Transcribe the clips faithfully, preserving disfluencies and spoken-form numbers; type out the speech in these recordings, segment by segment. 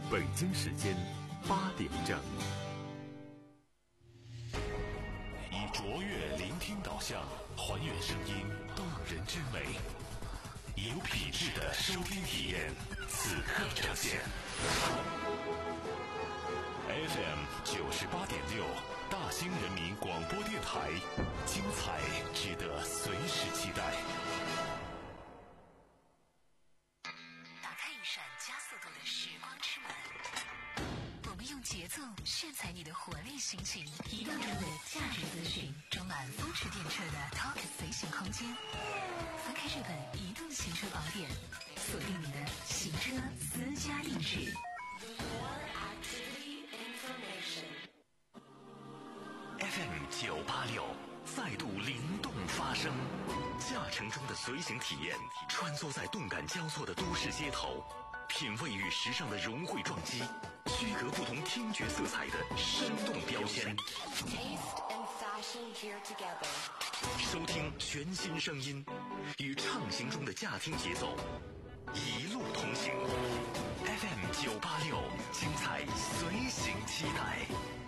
北京时间八点整。 以卓越聆听导向，还原声音动人之美，有品质的收听体验，此刻呈现。F M 九十八点六，大兴人民广播电台，精彩值得随时期待。 打开一扇加速度的时光之门，我们用节奏炫彩你的活力心情，移动中的价值资讯，装满风驰电掣的 Talk 随行空间。翻开这本移动行车宝典，锁定你的行车私家定制。 F M 九八六再度灵动发声，驾乘中的随行体验，穿梭在动感交错的都市街头，品味与时尚的融汇撞击，区隔不同听觉色彩的生动标签。收听全新声音，与畅行中的驾听节奏，一路同行。F M 九八六，精彩随行期待。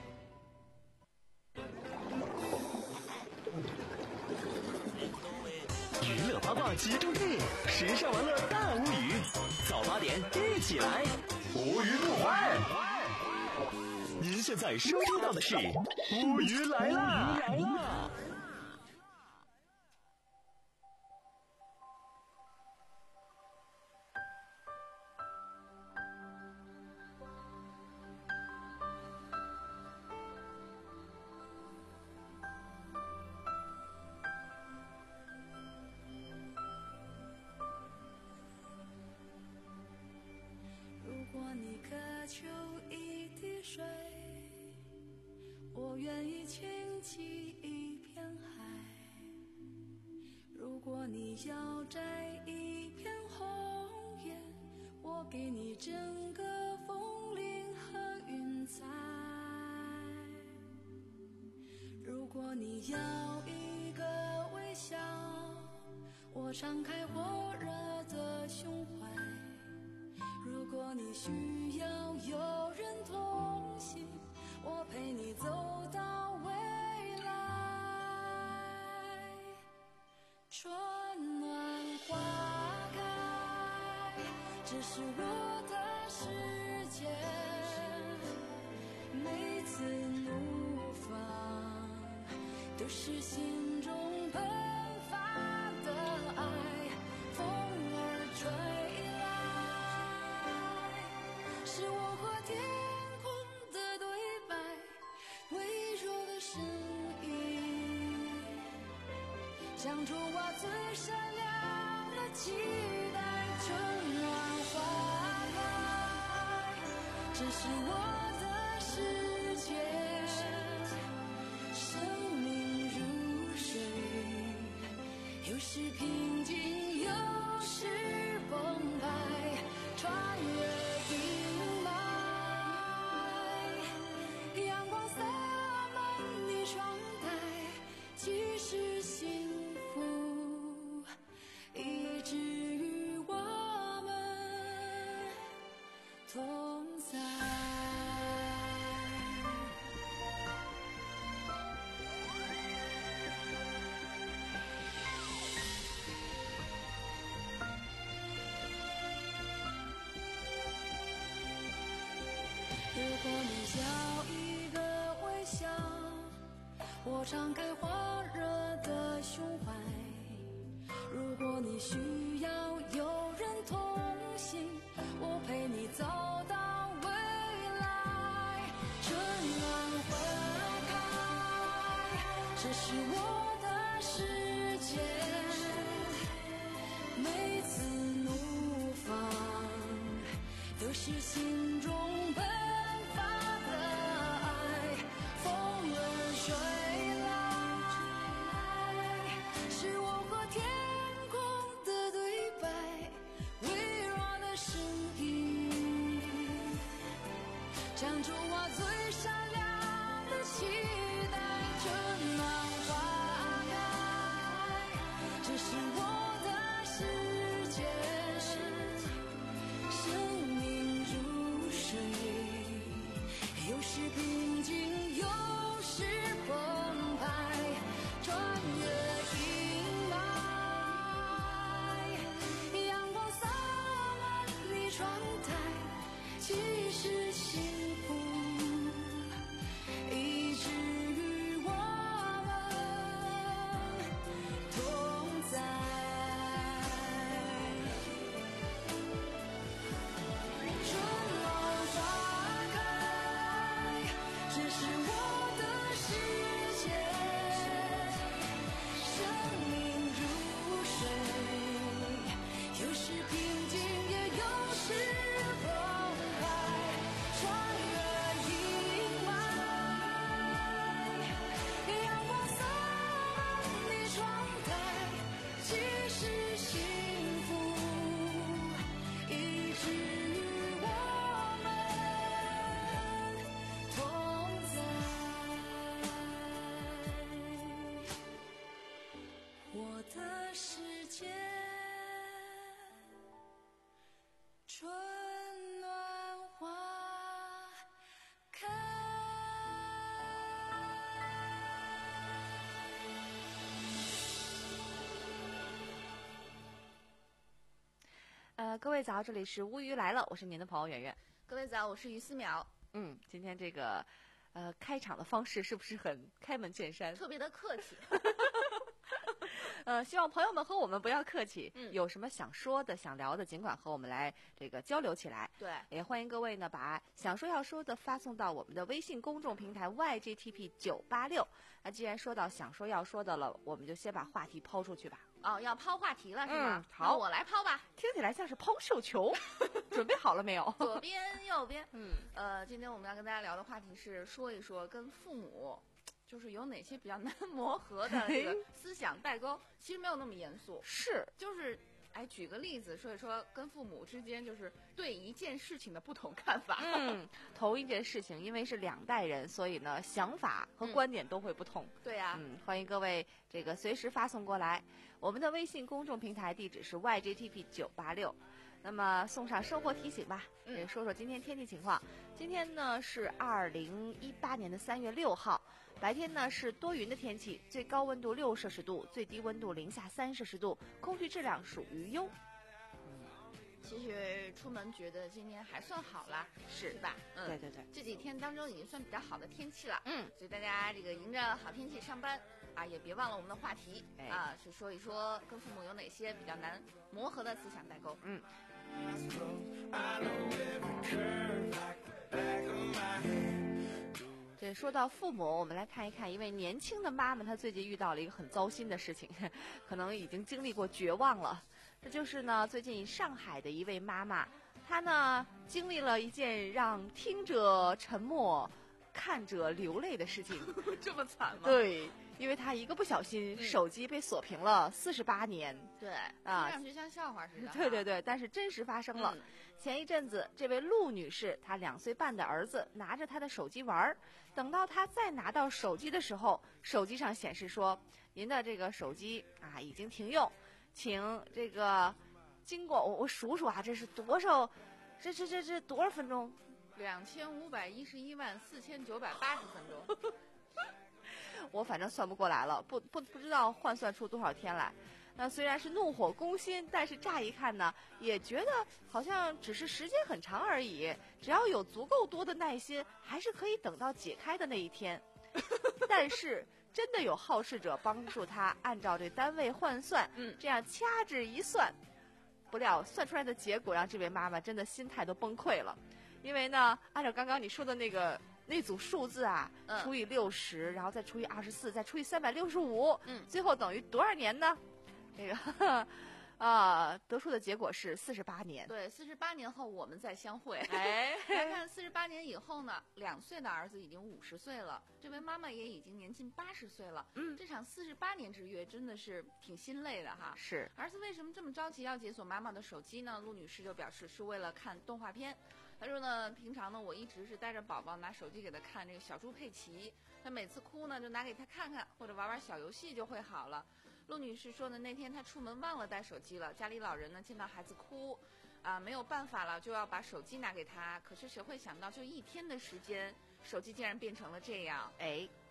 娱乐八卦集中地，时尚玩乐大无语。早八点一起来，无语不欢。您现在收听到的是无语来啦！来啦！ 我愿意倾起一片海，如果你要摘一片红叶，我给你整个风铃和云彩。如果你要一个微笑，我敞开火热的胸怀。如果你需要有人同行，我陪你走到未来。春暖花开，这是我的世界，每次怒放都是心中喷发的爱，风儿吹来，是我和天像烛瓦最闪亮的期待，春暖花开，这是我的世界，生命如水，有时平静，有时澎湃，穿越阴霾，阳光洒满你窗台，即使心一直与我们同在。如果你要一个微笑，我敞开火热的胸怀。如果你需要有人同行，我陪你走到未来。春暖花开，这是我的世界，每次怒放都是心中喷发的爱，风儿吹来，是我和天像烛瓦最闪亮的期待，春暖花开，这是我的世界，生命如水， 窗台，其实幸福以至于我们同在。春暖花开，这是我的世界。生命如水，有时平静，也有时澎湃。穿越阴霾，阳光洒满你窗台，即是幸福，以至于我们同在。我的世界，春暖花开。 呃，各位早，这里是乌鱼来了，我是您的朋友圆圆。 各位早，我是于思淼， 嗯，今天这个呃开场的方式是不是很开门见山？ 特别的客气。 呃，希望朋友们和我们不要客气， 嗯有什么想说的、想聊的，尽管和我们来这个交流起来。 对， 也欢迎各位呢把想说要说的发送到我们的微信公众平台 Y G T P 九八六。那既然说到想说要说的了，我们就先把话题抛出去吧。 哦，要抛话题了是吗？ 嗯好那我来抛吧。 听起来像是抛绣球，准备好了没有？ 左边右边， 嗯， 呃，今天我们要跟大家聊的话题是说一说跟父母就是有哪些比较难磨合的这个思想代沟。其实没有那么严肃， 是就是哎，举个例子说一说跟父母之间就是对一件事情的不同看法。 嗯，同一件事情，因为是两代人，所以呢，想法和观点都会不同。 对呀、 嗯，欢迎各位这个随时发送过来。我们的微信公众平台地址是 Y G T P 九八六。那么送上生活提醒吧， 嗯也说说今天天气情况。今天呢是二零一八年的三月六号，白天呢是多云的天气，最高温度六摄氏度，最低温度零下三摄氏度，空气质量属于优。 其实出门觉得今天还算好啦， 是是吧？嗯， 对对对， 这几天当中已经算比较好的天气了。 嗯， 所以大家这个迎着好天气上班啊，也别忘了我们的话题、 哎啊，是说一说跟父母有哪些比较难磨合的思想代沟。 嗯。这说到父母，我们来看一看一位年轻的妈妈，她最近遇到了一个很糟心的事情，可能已经经历过绝望了。这就是呢，最近上海的一位妈妈，她呢经历了一件让听者沉默、看者流泪的事情。 这么惨吗？ 对，因为她一个不小心， 嗯手机被锁屏了四十八年。 对， 啊听上去像笑话似的。 对对对，但是真实发生了。 嗯前一阵子，这位陆女士，她两岁半的儿子拿着她的手机玩儿，等到她再拿到手机的时候，手机上显示说，您的这个手机啊已经停用，请这个经过我我数数啊，这是多少？这这这这多少分钟？ 两千五百一十一万四千九百八十分钟。 我反正算不过来了，不不不知道换算出多少天来。那虽然是怒火攻心，但是乍一看呢，也觉得好像只是时间很长而已。只要有足够多的耐心，还是可以等到解开的那一天。但是真的有好事者帮助他按照这单位换算， 嗯这样掐指一算，不料算出来的结果让这位妈妈真的心态都崩溃了。因为呢，按照刚刚你说的那个那组数字啊， 嗯除以六十，然后再除以二十四，再除以三百六十五， 嗯最后等于多少年呢？这个呵呵啊，得出的结果是四十八年。 对，四十八年后我们再相会。 哎， 来看四十八年以后呢，两岁的儿子已经五十岁了，这位妈妈也已经年近八十岁了。 嗯这场四十八年之约真的是挺心累的哈。 是， 儿子为什么这么着急要解锁妈妈的手机呢？陆女士就表示是为了看动画片。她说呢，平常呢我一直是带着宝宝拿手机给他看这个小猪佩奇，他每次哭呢就拿给他看看或者玩玩小游戏就会好了。陆女士说呢，那天她出门忘了带手机了，家里老人呢见到孩子哭，啊、没有办法了，就要把手机拿给他。可是谁会想到，就一天的时间，手机竟然变成了这样。 哎，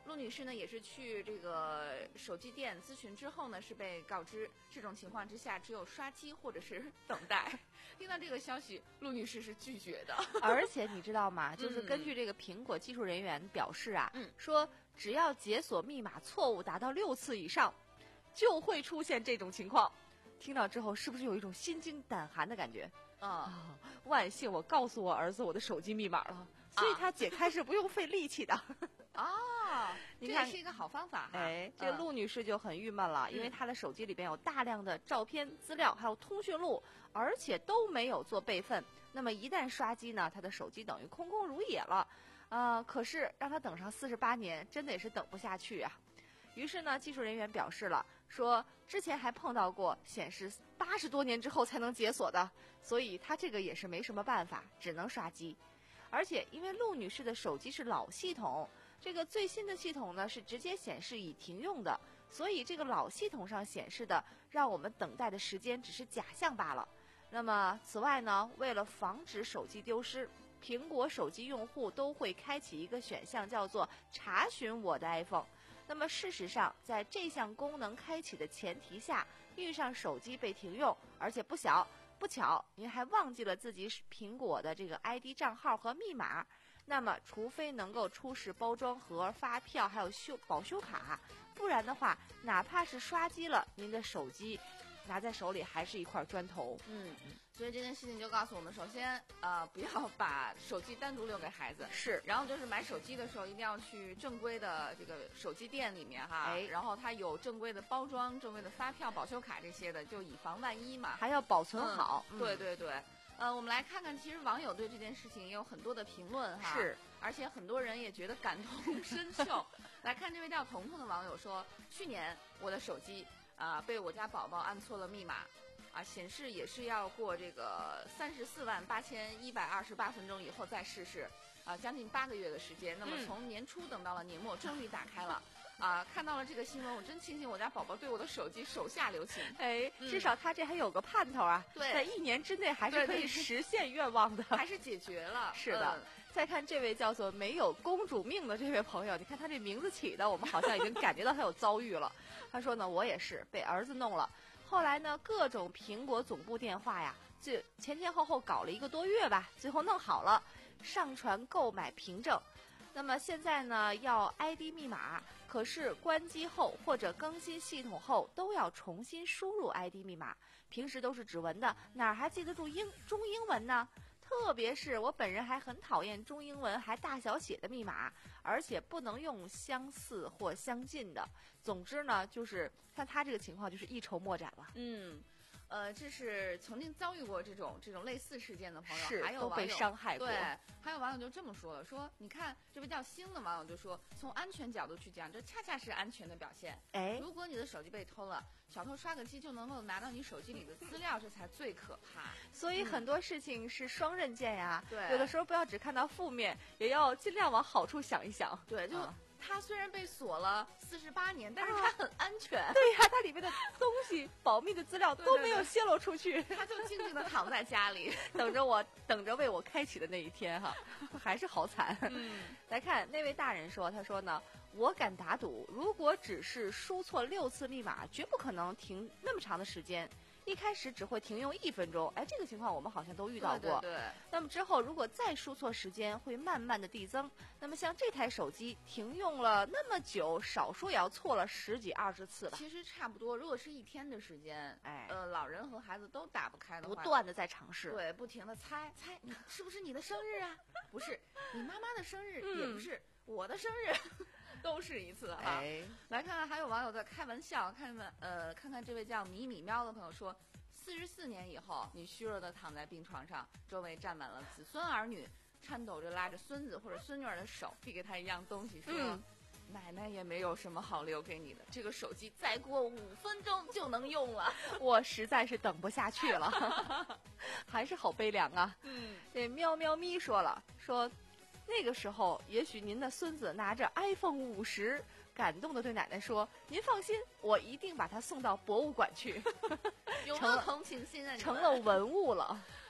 陆女士呢也是去这个手机店咨询之后呢，是被告知这种情况之下只有刷机或者是等待。听到这个消息，陆女士是拒绝的。 而且你知道吗？就是根据这个苹果技术人员表示啊， 嗯、 说只要解锁密码错误达到六次以上，就会出现这种情况。听到之后，是不是有一种心惊胆寒的感觉？ 啊、 嗯，万幸我告诉我儿子我的手机密码了，所以他解开是不用费力气的。 哦， 你看这是一个好方法哈。 哎，这个陆女士就很郁闷了， 嗯、 因为她的手机里边有大量的照片、资料，还有通讯录，而且都没有做备份。那么一旦刷机呢，她的手机等于空空如也了。呃，可是让她等上四十八年，真的也是等不下去啊。于是呢，技术人员表示了，说之前还碰到过显示八十多年之后才能解锁的，所以她这个也是没什么办法，只能刷机。而且因为陆女士的手机是老系统，这个最新的系统呢是直接显示已停用的，所以这个老系统上显示的让我们等待的时间只是假象罢了。那么此外呢，为了防止手机丢失，苹果手机用户都会开启一个选项，叫做查询我的 iPhone。那么事实上，在这项功能开启的前提下，遇上手机被停用，而且不小不巧您还忘记了自己苹果的这个 I D 账号和密码，那么除非能够出示包装盒、发票还有修保修卡，不然的话，哪怕是刷机了，您的手机拿在手里还是一块砖头。 嗯，所以这件事情就告诉我们，首先呃不要把手机单独留给孩子， 是， 然后就是买手机的时候一定要去正规的这个手机店里面哈， 哎， 然后它有正规的包装、正规的发票、保修卡这些的，就以防万一嘛， 还要保存好。 嗯、对对对。呃，我们来看看，其实网友对这件事情也有很多的评论哈， 是， 而且很多人也觉得感同身受。来看这位叫彤彤的网友说，去年我的手机啊、呃、被我家宝宝按错了密码，啊显示也是要过这个三十四万八千一百二十八分钟以后再试试，啊将近八个月的时间，那么从年初等到了年末，终于打开了。啊，看到了这个新闻，我真庆幸我家宝宝对我的手机手下留情。 哎， 嗯、 至少他这还有个盼头啊， 对， 在一年之内还是可以实现愿望的， 还是解决了。 是的、嗯。再看这位叫做没有公主命的这位朋友，你看他这名字起的，我们好像已经感觉到他有遭遇了。他说呢，我也是被儿子弄了，后来呢，各种苹果总部电话呀，就前前后后搞了一个多月吧，最后弄好了，上传购买凭证。那么现在呢，要 I D 密码，可是关机后或者更新系统后都要重新输入 I D 密码。平时都是指纹的，哪还记得住英中英文呢？特别是我本人还很讨厌中英文还大小写的密码，而且不能用相似或相近的。总之呢，就是像他这个情况，就是一筹莫展了。 嗯。呃，这是曾经遭遇过这种这种类似事件的朋友， 是还有都被伤害过。 对，还有网友就这么说了，说你看这位叫星的网友就说，从安全角度去讲，这恰恰是安全的表现。 哎， 如果你的手机被偷了，小偷刷个机就能够拿到你手机里的资料，这才最可怕。 所以很多事情是双刃剑呀。 对、嗯， 有的时候不要只看到负面，也要尽量往好处想一想。 对，就。 啊它虽然被锁了四十八年，但是它很安全。 啊、对呀、啊，它里面的东西、保密的资料都没有泄露出去， 它就静静的躺在家里， 等着我，等着为我开启的那一天哈，还是好惨。 嗯， 来看那位大人说，他说呢，我敢打赌，如果只是输错六次密码，绝不可能停那么长的时间。一开始只会停用一分钟，哎，这个情况我们好像都遇到过。 对对对。 那么之后如果再输错时间，会慢慢的递增。那么像这台手机停用了那么久，少说也要错了十几二十次吧。 其实差不多，如果是一天的时间， 哎， 呃，老人和孩子都打不开的话， 不断的在尝试， 对，不停的猜猜，是不是你的生日啊？不是，你妈妈的生日、嗯、也不是，我的生日。都是一次哈、 哎， 来看看还有网友在开玩笑，看看呃，看看这位叫米米喵的朋友说，四十四年以后，你虚弱的躺在病床上，周围站满了子孙儿女，颤抖着拉着孙子或者孙女儿的手，递给他一样东西，说、嗯、奶奶也没有什么好留给你的，这个手机再过五分钟就能用了， 我实在是等不下去了，还是好悲凉啊。 嗯， 这喵喵咪说了，说。那个时候，也许您的孙子拿着 iPhone 五十，感动的对奶奶说：“您放心，我一定把它送到博物馆去。” 有没有同情心啊？ 成了文物了。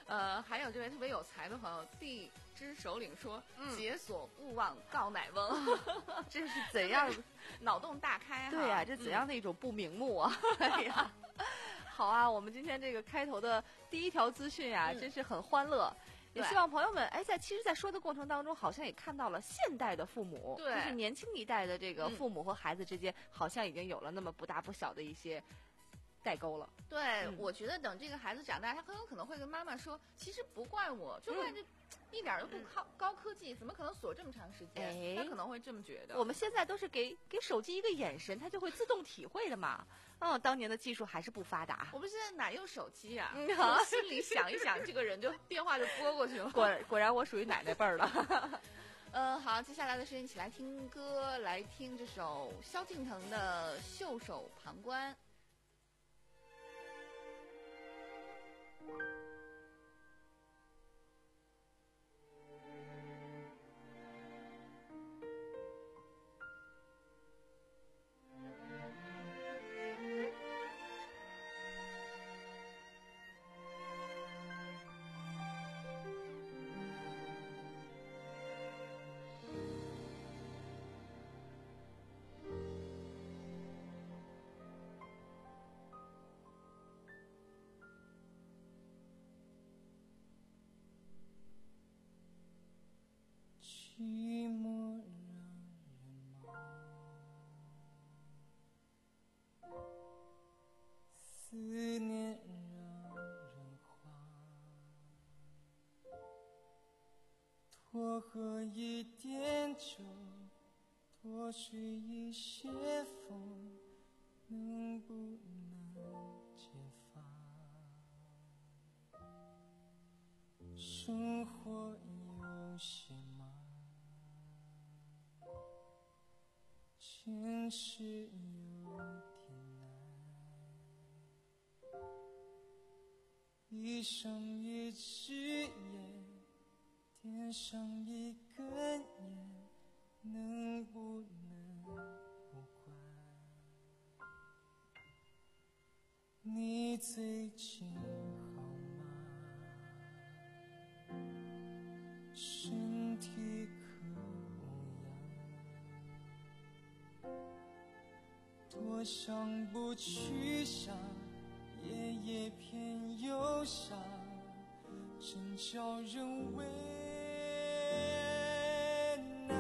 呃，还有这位特别有才的朋友，地之首领说：“ 嗯解锁勿忘告乃翁。” 这是怎样？ 脑洞大开哈！ 对呀、这怎样的一种不瞑目啊！哎呀，好啊，我们今天这个开头的第一条资讯呀、 嗯真是很欢乐。也对希望朋友们，哎，在其实，在说的过程当中，好像也看到了现代的父母， 对就是年轻一代的这个嗯父母和孩子之间，好像已经有了那么不大不小的一些代沟了。 对， 嗯我觉得等这个孩子长大，他很有可能会跟妈妈说：“其实不怪我，就怪这、一点儿都不高、高科技，怎么可能锁这么长时间？” 哎他可能会这么觉得。 我们现在都是给给手机一个眼神，它就会自动体会的嘛。嗯，当年的技术还是不发达。 我们现在哪有手机啊？ 嗯我心里想一想，这个人就电话就拨过去了。 果果然我属于奶奶辈儿了。 嗯，好，接下来的时间一起来听歌，来听这首萧敬腾的《袖手旁观》。 寂寞让人忙，思念让人慌，多喝一点酒，多吹一些风，能不能解放？生活有些忙，现实有点难，闭上一只眼，点上一根烟，能不能不管？你最近好吗？身体可无恙？多想不去想，夜夜偏又想，真叫人为难。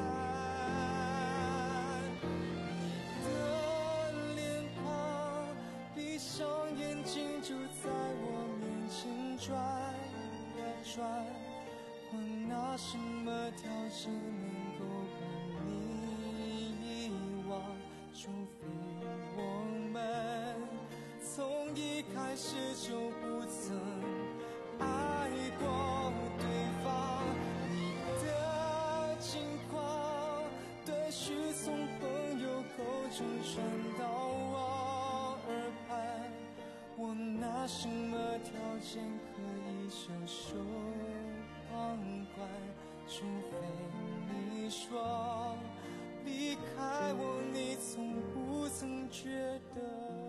你的脸庞，闭上眼睛就在我面前转呀转，我拿什么条件能够把你遗忘？除非我们从一开始就不曾爱过对方。你的近况断续从朋友口中传到我耳畔，我拿什么条件可以袖手旁观？除非你说离开我，你从不曾觉得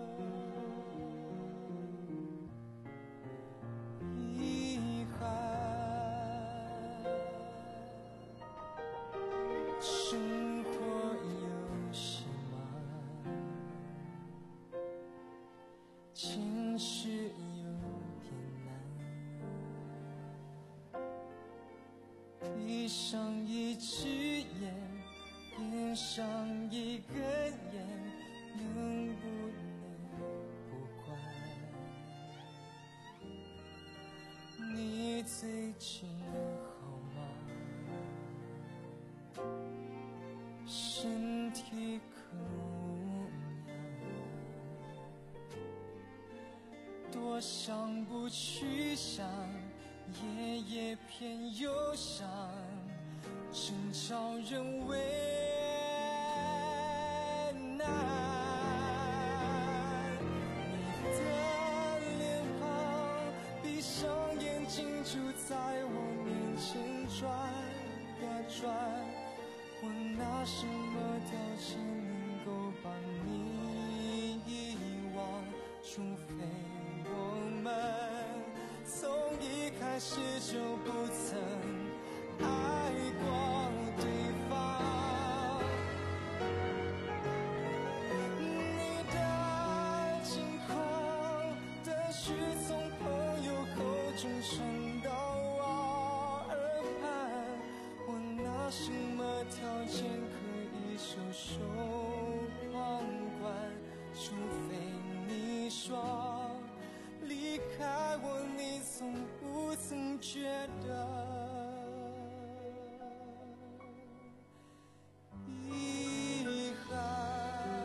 遗憾。生活有些忙，情绪有点难，闭上一只眼，点上一根烟，能不能不管？你最近好吗？身体可无恙？多想不去想，夜夜偏又想，真叫人为难。你的脸庞，闭上眼睛就在我面前转呀转，我拿什么条件能够把你遗忘？除非我们从一开是就不曾爱过对方。你的近况的许从朋友口中传到我耳畔，我拿什么条件可以袖手旁观？除非你说离开我，你从不曾觉得遗憾。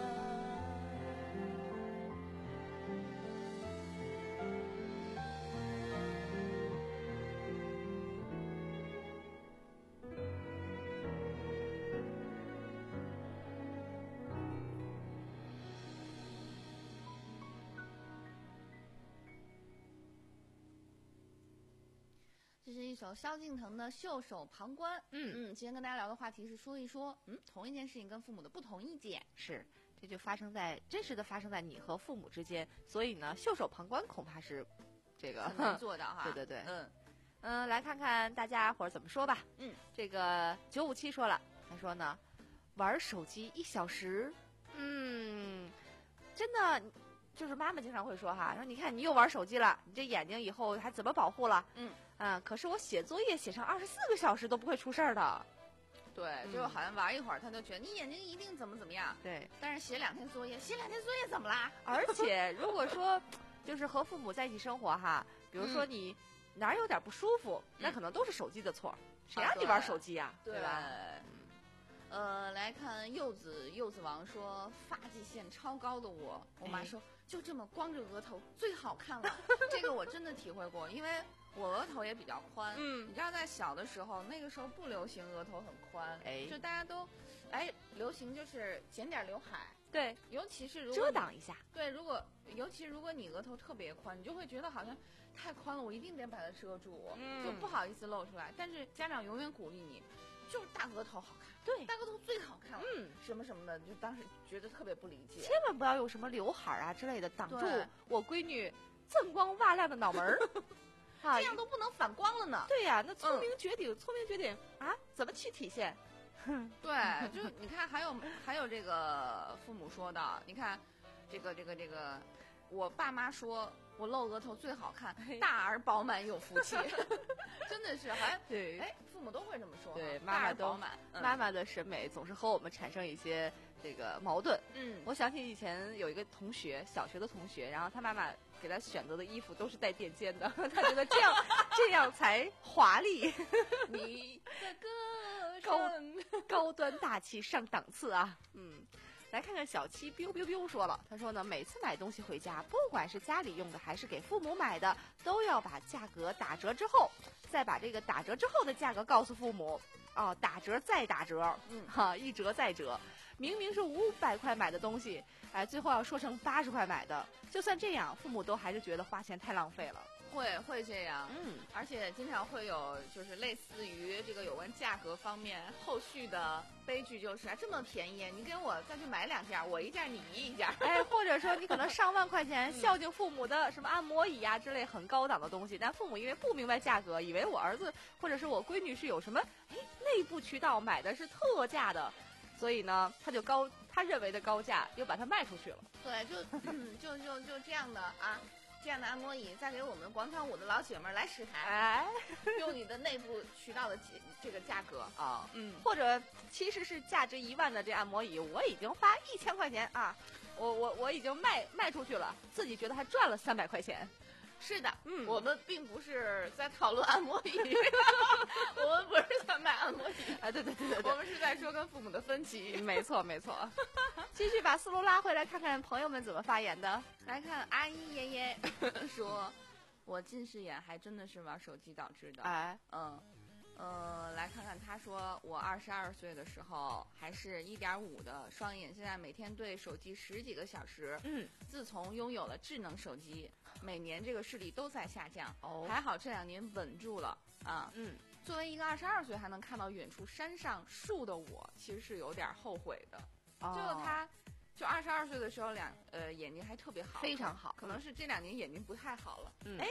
这是一首萧敬腾的《袖手旁观》。 嗯嗯，今天跟大家聊的话题是说一说，嗯，同一件事情跟父母的不同意见。 是，这就发生在真实的发生在你和父母之间，所以呢，袖手旁观恐怕是这个很难做到哈。 对对对， 嗯嗯，来看看大家伙儿怎么说吧。 嗯， 这个九五七说了，他说呢，玩手机一小时，嗯，真的。就是妈妈经常会说哈，说你看你又玩手机了，你这眼睛以后还怎么保护了？ 嗯嗯，可是我写作业写上二十四个小时都不会出事儿的。 对， 嗯就好像玩一会儿，他就觉得你眼睛一定怎么怎么样。 对， 但是写两天作业，写两天作业怎么啦？ 而且如果说就是和父母在一起生活哈，比如说你哪儿有点不舒服， 嗯、 那可能都是手机的错，谁啊让你玩手机呀、 对对吧？ 呃，来看柚子柚子王说发际线超高的我，我妈说、哎、就这么光着额头最好看了。这个我真的体会过，因为我额头也比较宽。嗯，你知道在小的时候，那个时候不流行额头很宽，哎，就大家都，哎，流行就是剪点刘海。 对， 尤其是如果遮挡一下。 对，如果尤其如果你额头特别宽，你就会觉得好像太宽了，我一定得把它遮住，嗯、就不好意思露出来。但是家长永远鼓励你。就是大额头好看， 对， 大额头最好看了， 嗯， 什么什么的，就当时觉得特别不理解。 千万不要用什么刘海啊之类的挡住我闺女锃光瓦亮的脑门儿， 啊，这样都不能反光了呢。 对呀、啊，那聪明绝顶，嗯、聪明绝顶啊，怎么去体现？ 对，就你看，还有还有这个父母说的，你看，这个这个这个，我爸妈说。我露额头最好看，大而饱满有福气，真的是，好像对， 哎，父母都会这么说， 对，妈妈都饱满、 嗯，妈妈的审美总是和我们产生一些这个矛盾。嗯，我想起以前有一个同学，小学的同学，然后他妈妈给他选择的衣服都是带垫肩的，他觉得这样这样才华丽， 你的歌高高端大气上档次啊，嗯。来看看小七 biu biu biu 说了，他说呢，每次买东西回家，不管是家里用的还是给父母买的，都要把价格打折之后，再把这个打折之后的价格告诉父母。哦，打折再打折，嗯，哈，一折再折，明明是五百块买的东西，哎，最后要说成八十块买的，就算这样，父母都还是觉得花钱太浪费了。 会会这样， 嗯， 而且经常会有就是类似于这个有关价格方面后续的悲剧，就是啊这么便宜，你给我再去买两件，我一件你一件， 哎，或者说你可能上万块钱孝敬父母的什么按摩椅呀、啊、之类很高档的东西，但父母因为不明白价格，以为我儿子或者是我闺女是有什么哎内部渠道买的是特价的，所以呢他就高他认为的高价又把它卖出去了。 对，就嗯就就就这样的啊。这样的按摩椅，再给我们广场舞的老姐们来十台， 哎， 用你的内部渠道的这个价格啊，嗯，或者其实是价值一万的这按摩椅，我已经花一千块钱啊，我我我已经卖卖出去了，自己觉得还赚了三百块钱。 是的，嗯，我们并不是在讨论按摩椅，我们不是在卖按摩椅， 啊，对对对对对， 我们是在说跟父母的分歧。 没错没错，继续把思路拉回来，看看朋友们怎么发言的。 来看阿姨爷爷说，我近视眼还真的是玩手机导致的。 哎， 嗯。呃，来看看他说，我二十二岁的时候还是一点五的双眼，现在每天对手机十几个小时。嗯，自从拥有了智能手机，每年这个视力都在下降。哦，还好这两年稳住了啊。嗯，作为一个二十二岁还能看到远处山上树的我，其实是有点后悔的。哦，就他，就二十二岁的时候两呃眼睛还特别好， 非常好， 可能是这两年眼睛不太好了。嗯，哎。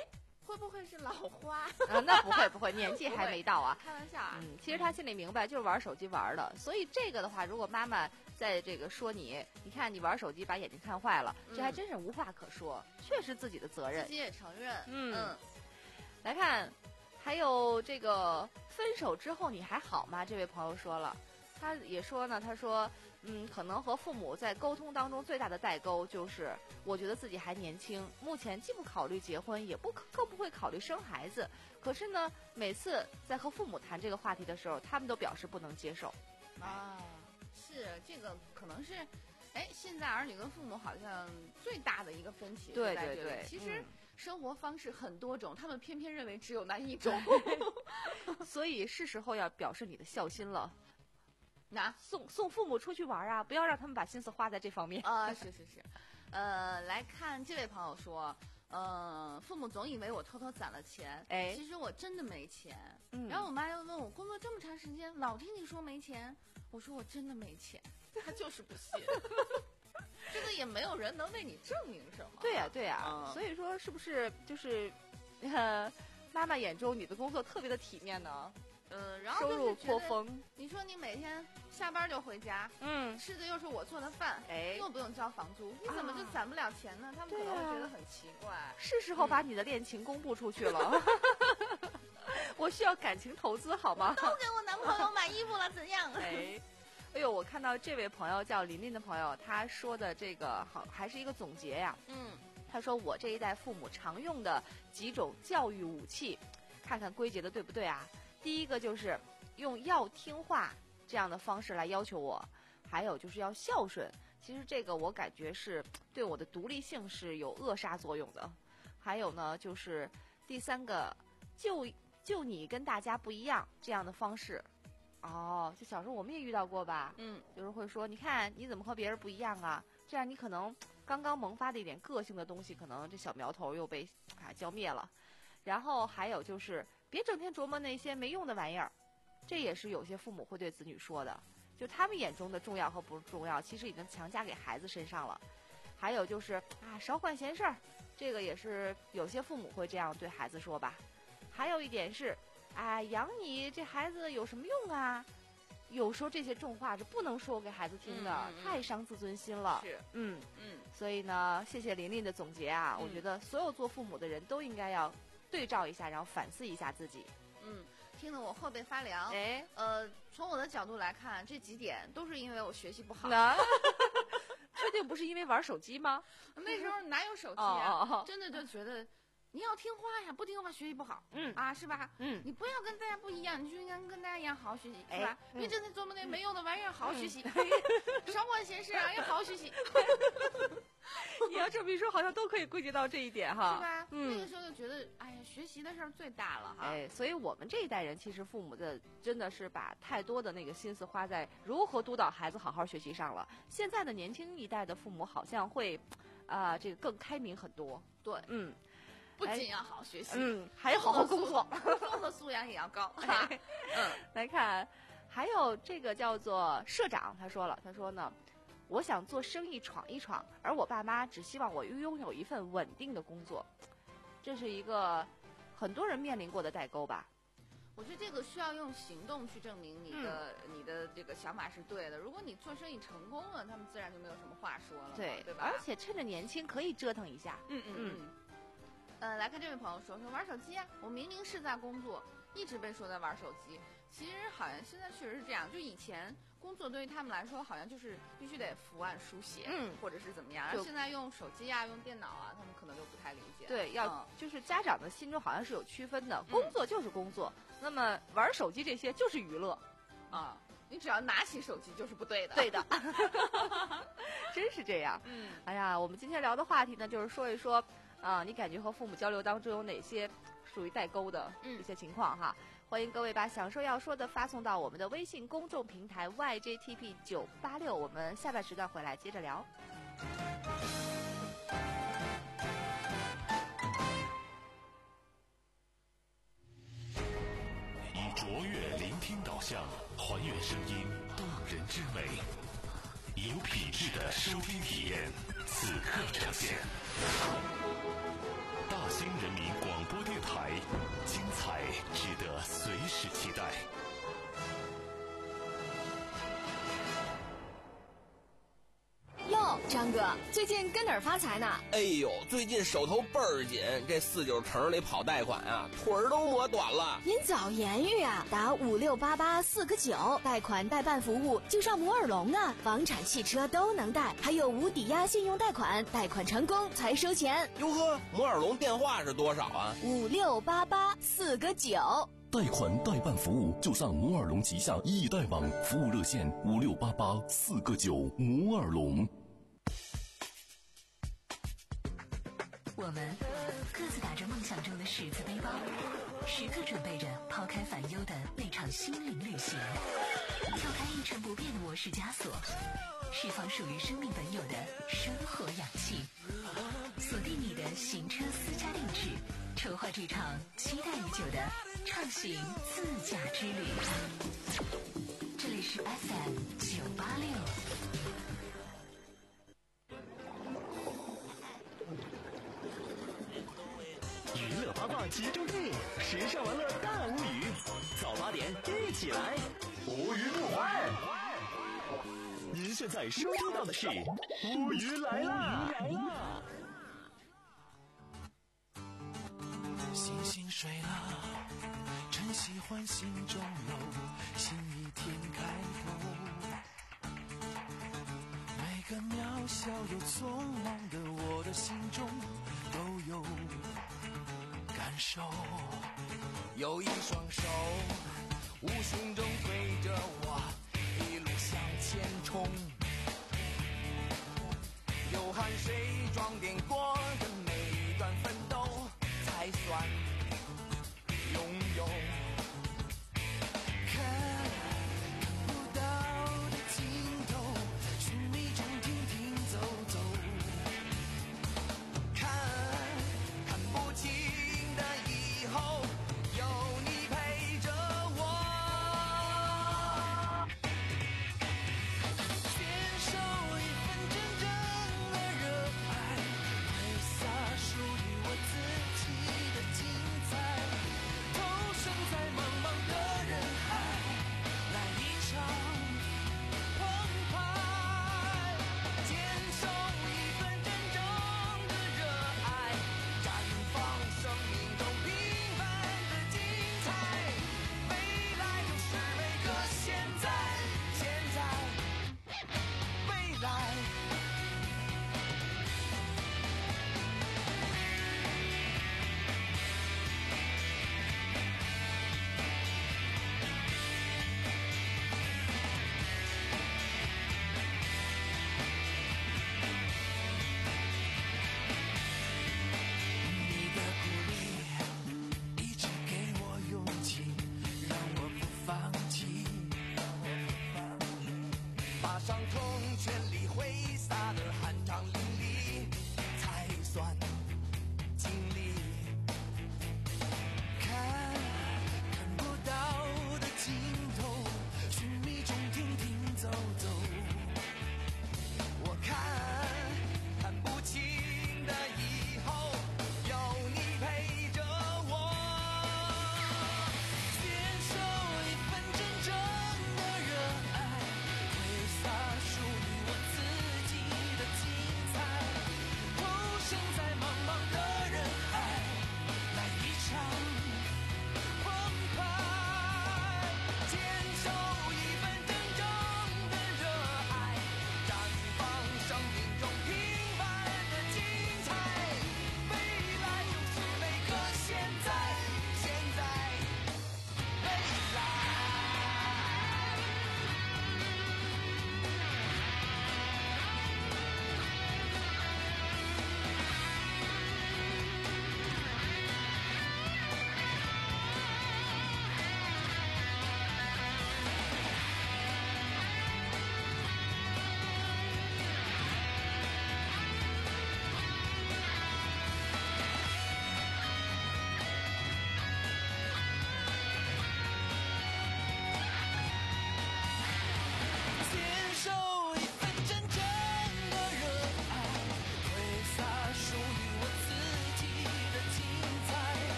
会不会是老花？ 啊，那不会不会，年纪还没到啊。 开玩笑啊。 嗯，其实他心里明白，就是玩手机玩的。所以这个的话，如果妈妈在这个说你，你看你玩手机把眼睛看坏了，这还真是无话可说，确实自己的责任。 自己也承认。 嗯。 嗯来看，还有这个分手之后你还好吗？这位朋友说了，他也说呢，他说。嗯，可能和父母在沟通当中最大的代沟就是，我觉得自己还年轻，目前既不考虑结婚，也不更不会考虑生孩子。可是呢，每次在和父母谈这个话题的时候，他们都表示不能接受。 啊，是这个可能是，哎，现在儿女跟父母好像最大的一个分歧对在这里。 对对， 其实嗯生活方式很多种，他们偏偏认为只有那一种。 所以是时候要表示你的孝心了。 那送送父母出去玩啊，不要让他们把心思花在这方面啊！是是是，呃，来看这位朋友说，呃，父母总以为我偷偷攒了钱， 哎， 其实我真的没钱。 嗯， 然后我妈又问我，工作这么长时间，老听你说没钱，我说我真的没钱，他就是不信。这个也没有人能为你证明什么。 对呀、啊、对呀、啊嗯， 所以说是不是就是，呃，妈妈眼中你的工作特别的体面呢？ 嗯，然后收入颇丰。 你说你每天下班就回家， 嗯， 吃的又是我做的饭， 哎， 又不用交房租，你怎么就攒不了钱呢？啊、他们可能会觉得很奇怪。 是时候把你的恋情公布出去了。嗯、我需要感情投资，好吗？ 都给我男朋友买衣服了，怎样？ 哎，哎呦，我看到这位朋友叫琳琳的朋友，他说的这个好还是一个总结呀。 嗯， 他说我这一代父母常用的几种教育武器，看看归结的对不对啊？第一个就是用要听话这样的方式来要求我，还有就是要孝顺。其实这个我感觉是对我的独立性是有扼杀作用的。还有呢，就是第三个，就就你跟大家不一样这样的方式。哦，就小时候我们也遇到过吧？ 嗯， 就是会说，你看你怎么和别人不一样啊？这样你可能刚刚萌发的一点个性的东西，可能这小苗头又被啊浇灭了。然后还有就是。别整天琢磨那些没用的玩意儿，这也是有些父母会对子女说的。就他们眼中的重要和不重要，其实已经强加给孩子身上了。还有就是啊，少管闲事儿，这个也是有些父母会这样对孩子说吧。还有一点是，啊，养你这孩子有什么用啊？有时候这些重话是不能说给孩子听的， 嗯嗯、 太伤自尊心了。 是， 嗯嗯。 所以呢，谢谢琳琳的总结啊， 嗯、 我觉得所有做父母的人都应该要。对照一下，然后反思一下自己。 嗯，听得我后背发凉。 哎， 呃，从我的角度来看，这几点都是因为我学习不好。 确定不是因为玩手机吗？ 那时候哪有手机啊？ 哦哦哦、 真的就觉得你要听话呀，不听话学习不好。 嗯啊，是吧？ 嗯， 你不要跟大家不一样，你就应该跟大家一样好好学习， 哎、 是吧？ 嗯、 别整天琢磨那没用的玩意儿，好好学习，少管闲事啊，要好好学习。 你要这么一说，好像都可以归结到这一点哈， 是吧？ 嗯， 那个时候就觉得，哎呀，学习的事儿最大了哈。 哎，所以我们这一代人其实父母的真的是把太多的那个心思花在如何督导孩子好好学习上了。现在的年轻一代的父母好像会，啊、呃，这个更开明很多。 对， 嗯， 不仅要好好学习， 嗯，还要好好工作， 综合素养也要高。 哎、嗯，来看，还有这个叫做社长，他说了，他说呢。我想做生意闯一闯，而我爸妈只希望我拥有一份稳定的工作，这是一个很多人面临过的代沟吧。 我觉得这个需要用行动去证明你的、嗯、你的这个想法是对的。如果你做生意成功了，他们自然就没有什么话说了， 对对吧？ 而且趁着年轻可以折腾一下。 嗯嗯嗯。呃，来看这位朋友说说玩手机啊，我明明是在工作，一直被说在玩手机。其实好像现在确实是这样，就以前工作对于他们来说，好像就是必须得伏案书写， 嗯， 或者是怎么样。而现在用手机啊，用电脑啊，他们可能就不太理解。 对，要、 嗯、 就是家长的心中好像是有区分的，工作就是工作，嗯、那么玩手机这些就是娱乐， 啊，你只要拿起手机就是不对的。 对的，真是这样。 嗯， 哎呀，我们今天聊的话题呢，就是说一说啊、呃，你感觉和父母交流当中有哪些属于代沟的一些情况哈？ 嗯， 欢迎各位把想说要说的发送到我们的微信公众平台 Y J T P 九八六，我们下半时段回来接着聊。 以卓越聆听导向，还原声音动人之美，有品质的收听体验，此刻呈现。大新人民广播电台，精彩值得随时期待。 哟，张哥，最近跟哪儿发财呢？ 哎呦，最近手头倍儿紧，这四九城里跑贷款啊，腿儿都磨短了。 您早言语啊，打五六八八四个九，贷款代办服务就上摩尔龙啊，房产、汽车都能贷，还有无抵押信用贷款，贷款成功才收钱。 哟呵，摩尔龙电话是多少啊？ 五六八八四个九。 贷款代办服务就上摩尔龙旗下易贷网，服务热线五六八八四个九。摩尔龙。 我们各自打着梦想中的十字背包，时刻准备着抛开烦忧的那场心灵旅行，跳开一成不变的模式枷锁，释放属于生命本有的生活氧气，锁定你的行车私家定制，筹划这场期待已久的畅行自驾之旅。这里是 F M 九八六。 娱乐八卦集中地，时尚玩乐大无语，早八点一起来，无语不欢。您现在收听到的是无语来啦！ 星星睡了，晨曦唤醒钟楼，新一天开头。每个渺小又匆忙的我的心中都有感受，有一双手无形中推着我一路向前冲，有汗水装点过的每一段奋斗才算拥有，看不到的尽头，寻觅中停停走走，看看不清的以后，有你陪着我，坚守一份真正的热爱，挥洒属于我自己的精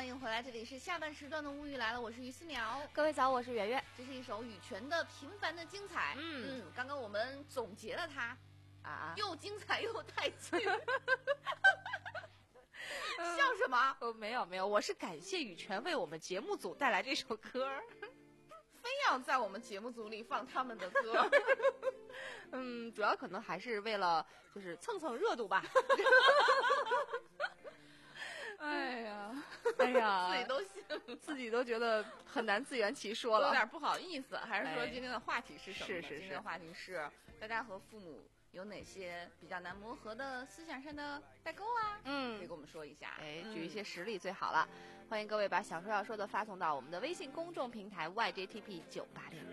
欢迎回来，这里是下半时段的物语来了，我是于思苗。 各位早，我是圆圆。 这是一首羽泉的《平凡的精彩》。嗯嗯，刚刚我们总结了它，啊，又精彩又带劲。笑什么？ 哦，没有没有，我是感谢羽泉为我们节目组带来这首歌， 非要在我们节目组里放他们的歌。 嗯，主要可能还是为了就是蹭蹭热度吧。 哎呀， 哎呀， 自己都信了， 自己都觉得很难自圆其说了， 有点不好意思。还是说今天的话题是什么？ 是是是， 今天的话题是大家和父母有哪些比较难磨合的思想上的代沟啊？ 嗯， 可以跟我们说一下。 哎，举一些实例最好了。嗯、欢迎各位把想说要说的发送到我们的微信公众平台 Y J T P 九八零。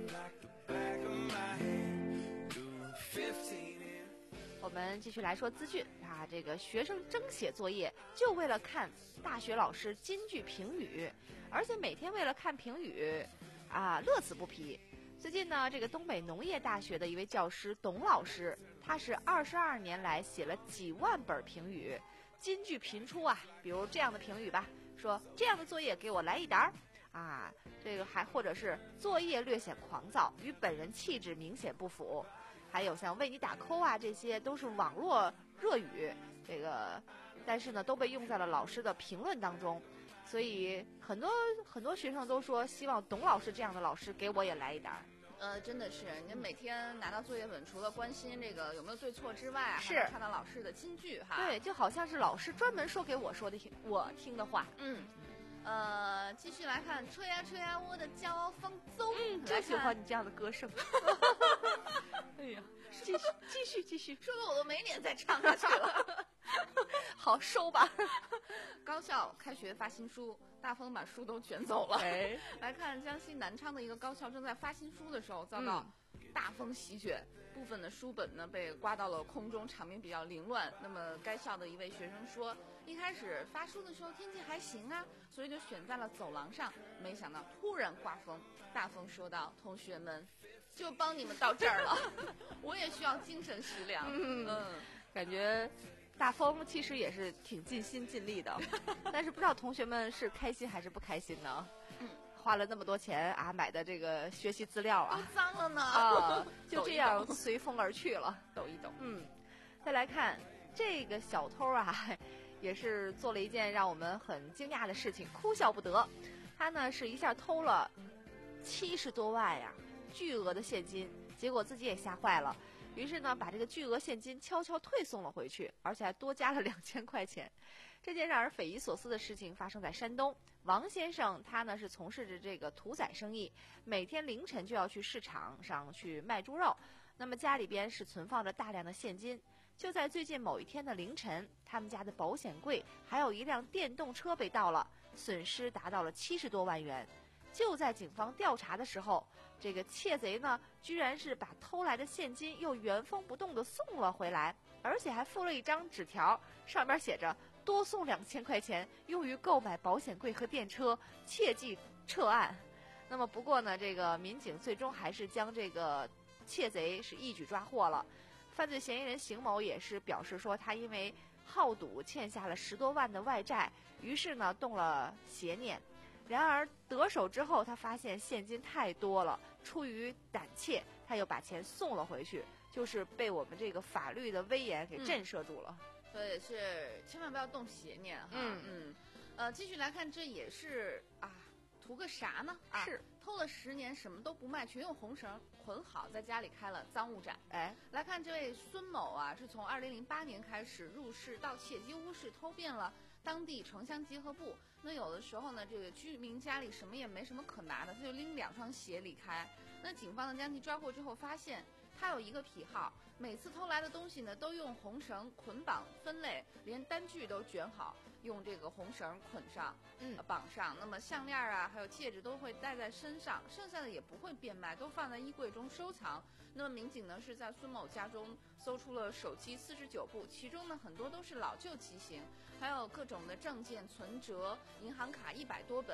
我们继续来说资讯啊，这个学生争写作业就为了看大学老师金句评语，而且每天为了看评语啊乐此不疲。最近呢，这个东北农业大学的一位教师董老师，他是二十二年来写了几万本评语，金句频出啊，比如这样的评语吧，说这样的作业给我来一沓儿啊，这个还或者是作业略显狂躁，与本人气质明显不符。还有像为你打 call 啊，这些都是网络热语，这个但是呢都被用在了老师的评论当中，所以很多很多学生都说希望董老师这样的老师给我也来一点儿。 呃，真的是，你每天拿到作业本，除了关心这个有没有对错之外， 是还能看到老师的金句哈。 对，就好像是老师专门说给我说的听我听的话。 嗯。呃，继续来看，吹呀吹呀，我的骄傲放纵。 嗯，真喜欢你这样的歌声。哎呀，继续继续继续， 说的我都没脸再唱下去了。 好，收吧。 高校开学发新书，大风把书都卷走了。 哎， 来看江西南昌的一个高校正在发新书的时候，遭到大风席卷。嗯，部分的书本呢被刮到了空中，场面比较凌乱。那么该校的一位学生说，一开始发书的时候天气还行啊，所以就选在了走廊上，没想到突然刮风，大风说道，同学们就帮你们到这儿了。我也需要精神食粮。 嗯嗯，感觉大风其实也是挺尽心尽力的，但是不知道同学们是开心还是不开心呢？嗯，花了那么多钱啊，买的这个学习资料啊， 都脏了呢啊，就这样随风而去了， 抖一抖。 嗯，再来看这个小偷啊，也是做了一件让我们很惊讶的事情，哭笑不得。他呢是一下偷了七十多万呀，巨额的现金，结果自己也吓坏了。于是呢，把这个巨额现金悄悄退送了回去，而且还多加了两千块钱。这件让人匪夷所思的事情发生在山东。王先生他呢是从事着这个屠宰生意，每天凌晨就要去市场上去卖猪肉。那么家里边是存放着大量的现金。就在最近某一天的凌晨，他们家的保险柜还有一辆电动车被盗了，损失达到了七十多万元。就在警方调查的时候，这个窃贼呢，居然是把偷来的现金又原封不动地送了回来，而且还附了一张纸条，上面写着多送两千块钱用于购买保险柜和电车，切记撤案。那么不过呢，这个民警最终还是将这个窃贼是一举抓获了。犯罪嫌疑人邢某也是表示说，他因为好赌欠下了十多万的外债，于是呢动了邪念。然而得手之后，他发现现金太多了，出于胆怯，他又把钱送了回去，就是被我们这个法律的威严给震慑住了。 嗯、所以是千万不要动邪念哈。嗯嗯，呃，继续来看，这也是啊，图个啥呢？啊、 是偷了十年，什么都不卖，全用红绳捆好，在家里开了赃物展。 哎， 来看这位孙某啊，是从二零零八年开始入室盗窃，几乎是偷遍了当地城乡结合部。那有的时候呢，这个居民家里什么也没什么可拿的，他就拎两双鞋离开。那警方呢将其抓获之后，发现他有一个癖好，每次偷来的东西呢都用红绳捆绑分类，连单据都卷好，用这个红绳捆上，嗯，绑上。那么项链啊，还有戒指都会戴在身上，剩下的也不会变卖，都放在衣柜中收藏。那么民警呢是在孙某家中搜出了手机四十九部，其中呢很多都是老旧机型，还有各种的证件、存折、银行卡一百多本。那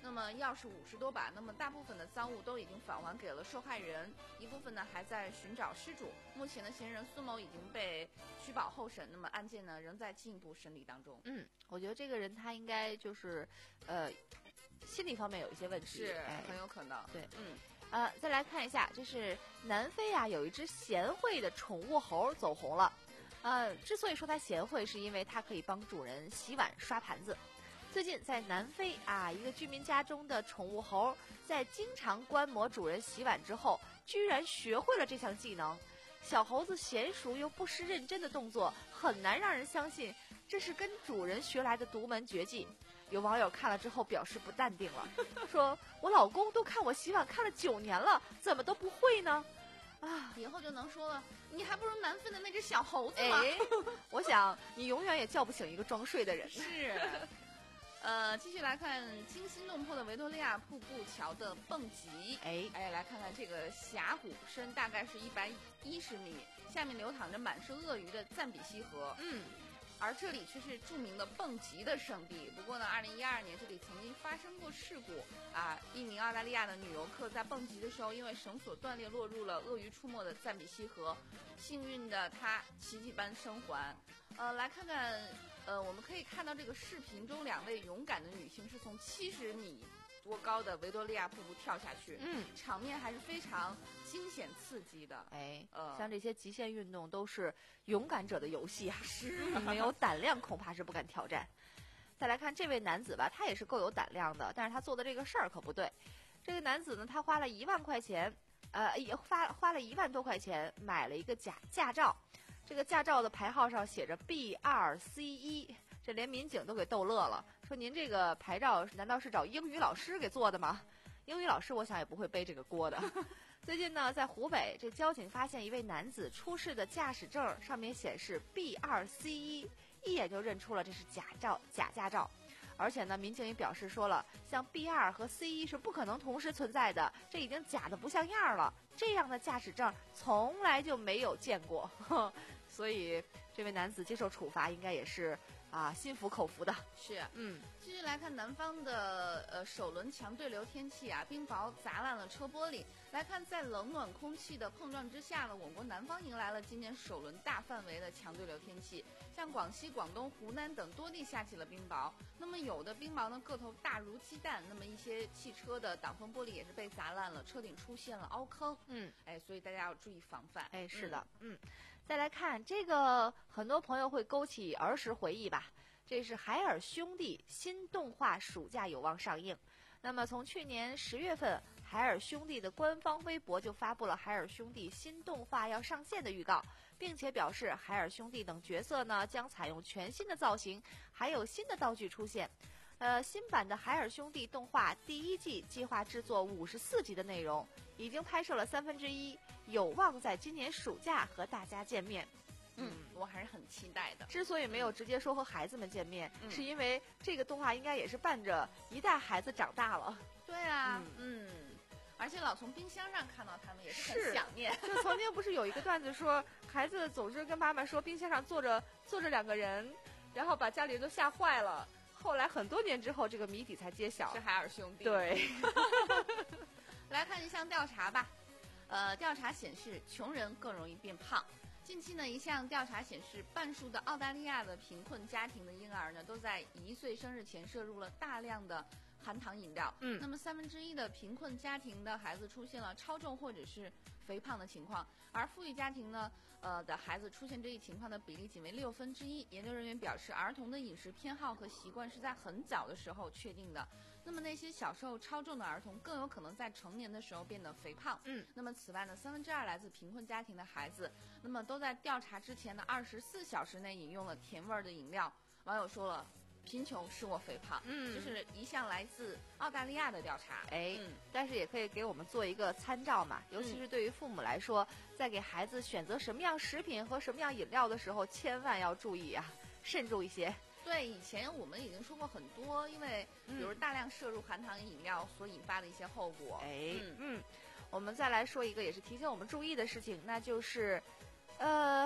那么钥匙五十多把，那么大部分的赃物都已经返还给了受害人，一部分呢还在寻找失主。目前的嫌疑人孙某已经被拘保候审，那么案件呢仍在进一步审理当中。 嗯，我觉得这个人他应该就是，呃，心理方面有一些问题， 是、 哎、 很有可能。 对， 嗯。 呃，再来看一下，这是南非啊，有一只贤惠的宠物猴走红了。呃，之所以说它贤惠，是因为它可以帮主人洗碗、刷盘子。最近在南非啊，一个居民家中的宠物猴，在经常观摩主人洗碗之后，居然学会了这项技能。小猴子娴熟又不失认真的动作，很难让人相信这是跟主人学来的独门绝技。有网友看了之后表示不淡定了，说我老公都看我洗碗看了九年了，怎么都不会呢？啊， 以后就能说了，你还不如南非的那只小猴子嘛。 哎，我想你永远也叫不醒一个装睡的人。 是。呃，继续来看惊心动魄的维多利亚瀑布桥的蹦极。 哎哎，来看看这个峡谷，深大概是一百一十米，下面流淌着满是鳄鱼的赞比西河。 嗯。 而这里却是著名的蹦极的圣地。不过呢，二零一二年这里曾经发生过事故啊，一名澳大利亚的女游客在蹦极的时候，因为绳索断裂落入了鳄鱼出没的赞比西河，幸运的她奇迹般生还。呃，来看看，呃，我们可以看到这个视频中两位勇敢的女性是从七十米多高的维多利亚瀑布跳下去， 嗯， 场面还是非常惊险刺激的。 哎， 呃， 像这些极限运动都是勇敢者的游戏啊， 是没有胆量恐怕是不敢挑战。再来看这位男子吧，他也是够有胆量的，但是他做的这个事儿可不对。这个男子呢，他花了一万块钱，呃，也花花了一万多块钱买了一个假驾照，这个驾照的牌号上写着 B 二 C 一。这连民警都给逗乐了，说您这个牌照难道是找英语老师给做的吗？英语老师我想也不会背这个锅的。最近呢，在湖北，这交警发现一位男子出示的驾驶证上面显示 B 二 C 一，一眼就认出了这是假照假驾照。而且呢，民警也表示说了，像 B 二 和 C 一是不可能同时存在的，这已经假的不像样了。这样的驾驶证从来就没有见过，呵，所以这位男子接受处罚应该也是啊心服口服的。 是， 嗯， 继续来看南方的呃首轮强对流天气啊，冰雹砸烂了车玻璃。来看在冷暖空气的碰撞之下呢，我国南方迎来了今年首轮大范围的强对流天气，像广西、广东、湖南等多地下起了冰雹。那么有的冰雹呢个头大如鸡蛋，那么一些汽车的挡风玻璃也是被砸烂了，车顶出现了凹坑。 嗯， 哎，所以大家要注意防范。 哎，是的，嗯。嗯，再来看这个，很多朋友会勾起儿时回忆吧。这是海尔兄弟新动画暑假有望上映。那么从去年十月份，海尔兄弟的官方微博就发布了海尔兄弟新动画要上线的预告，并且表示海尔兄弟等角色呢将采用全新的造型，还有新的道具出现。呃，新版的海尔兄弟动画第一季计划制作五十四集的内容，已经拍摄了三分之一，有望在今年暑假和大家见面。 嗯，我还是很期待的。 之所以没有直接说和孩子们见面， 嗯、 是因为这个动画应该也是伴着一代孩子长大了。 对啊，嗯，嗯而且老从冰箱上看到他们也是很想念。 就曾经不是有一个段子说，孩子总是跟妈妈说冰箱上坐着坐着两个人，然后把家里人都吓坏了。后来很多年之后，这个谜底才揭晓， 是海尔兄弟。 对， 来看一项调查吧。呃，调查显示，穷人更容易变胖。近期呢，一项调查显示，半数的澳大利亚的贫困家庭的婴儿呢，都在一岁生日前摄入了大量的含糖饮料。 嗯， 那么三分之一的贫困家庭的孩子出现了超重或者是肥胖的情况，而富裕家庭呢，呃的孩子出现这一情况的比例仅为六分之一。研究人员表示，儿童的饮食偏好和习惯是在很早的时候确定的。那么那些小时候超重的儿童更有可能在成年的时候变得肥胖。 嗯， 那么此外呢，三分之二来自贫困家庭的孩子，那么都在调查之前的二十四小时内饮用了甜味的饮料。网友说了，贫穷使我肥胖。 嗯， 这是一项来自澳大利亚的调查。 哎， 嗯， 但是也可以给我们做一个参照嘛，尤其是对于父母来说，嗯、在给孩子选择什么样食品和什么样饮料的时候，千万要注意啊，慎重一些。 对，以前我们已经说过很多，因为比如大量摄入含糖饮料所引发的一些后果。 哎， 嗯嗯，我们再来说一个也是提醒我们注意的事情，那就是，呃，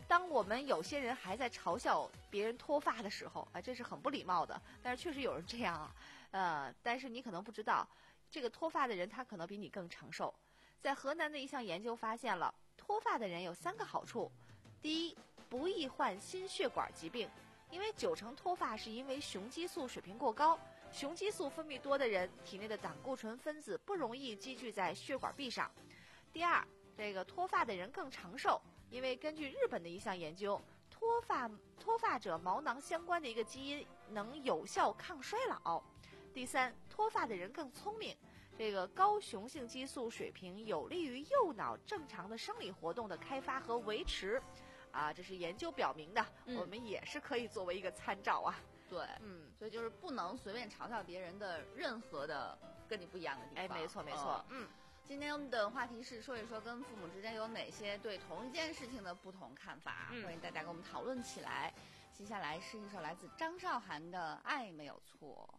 当我们有些人还在嘲笑别人脱发的时候，啊，这是很不礼貌的。但是确实有人这样啊，呃，但是你可能不知道，这个脱发的人他可能比你更长寿。在河南的一项研究发现了，脱发的人有三个好处：第一，不易患心血管疾病，因为九成脱发是因为雄激素水平过高。雄激素分泌多的人，体内的胆固醇分子不容易积聚在血管壁上。第二，这个脱发的人更长寿，因为根据日本的一项研究，脱发脱发者毛囊相关的一个基因能有效抗衰老。第三，脱发的人更聪明，这个高雄性激素水平有利于右脑正常的生理活动的开发和维持。啊，这是研究表明的，嗯、我们也是可以作为一个参照啊。 对，嗯，所以就是不能随便嘲笑别人的任何的跟你不一样的地方。 哎，没错没错， 嗯。今天的话题是说一说跟父母之间有哪些对同一件事情的不同看法，嗯、欢迎大家跟我们讨论起来。接下来是一首来自张韶涵的《爱没有错》。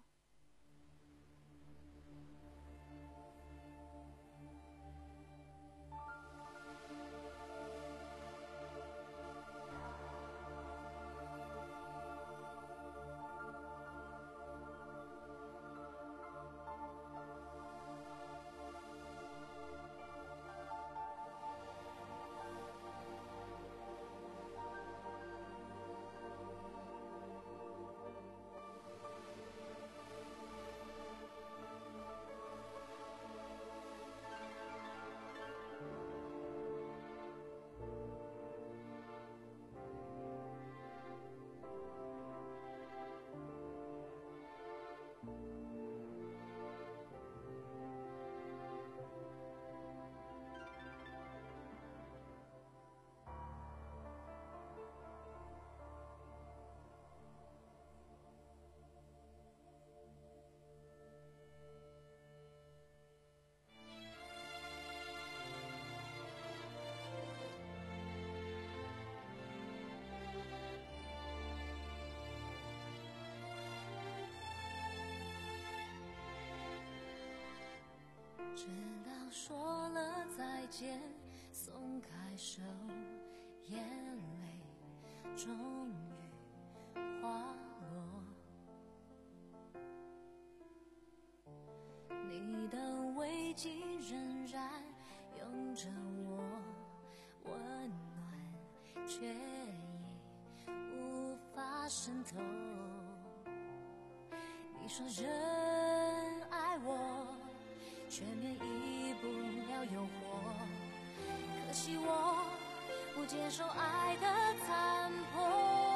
直到说了再见，松开手，眼泪终于滑落。你的围巾仍然拥着我，温暖却已无法渗透。你说人爱我，却免疫不了诱惑，可惜我不接受爱的残破。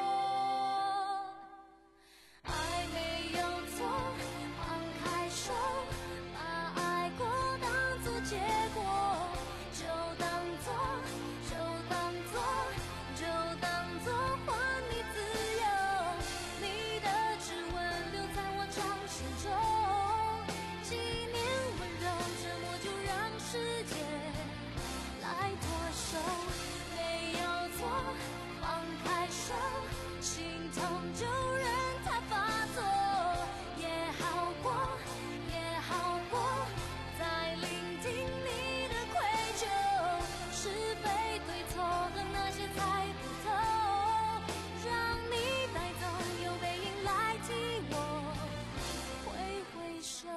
爱没有错，放开手，把爱过当作结果，就当作就当作就当作还你自由。你的指纹留在我掌心中，纪念温柔折磨，就让时间来脱手。没有错，放开手，心痛就任它发作，也好过也好过，再聆听你的愧疚，是非对错的那些猜不透，让你带走，有背影来替我挥挥手。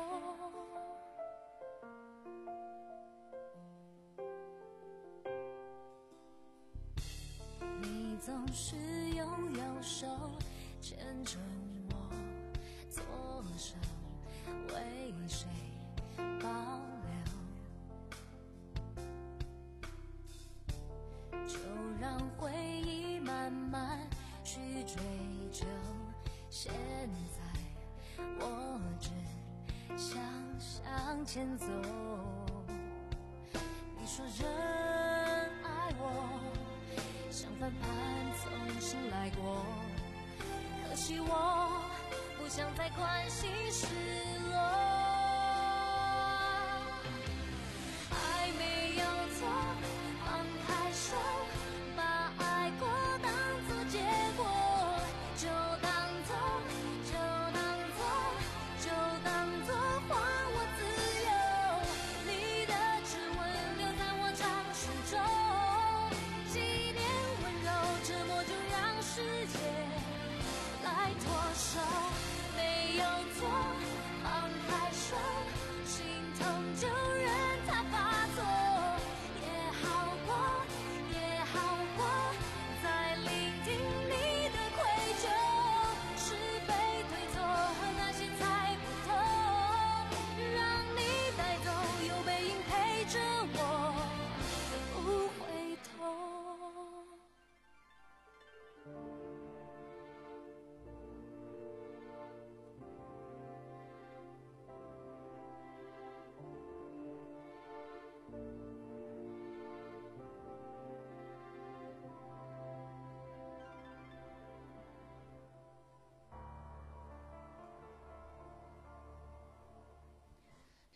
你总是用右手牵着我左手，为谁保留？就让回忆慢慢去追究，现在我只想向前走。你说人爱我，像翻盘从新来过，可惜我不想再关心失落。爱没有错，放开手，把爱过当作结果，就当作就当作就当作还我自由。你的指纹留在我掌心中，纪念温柔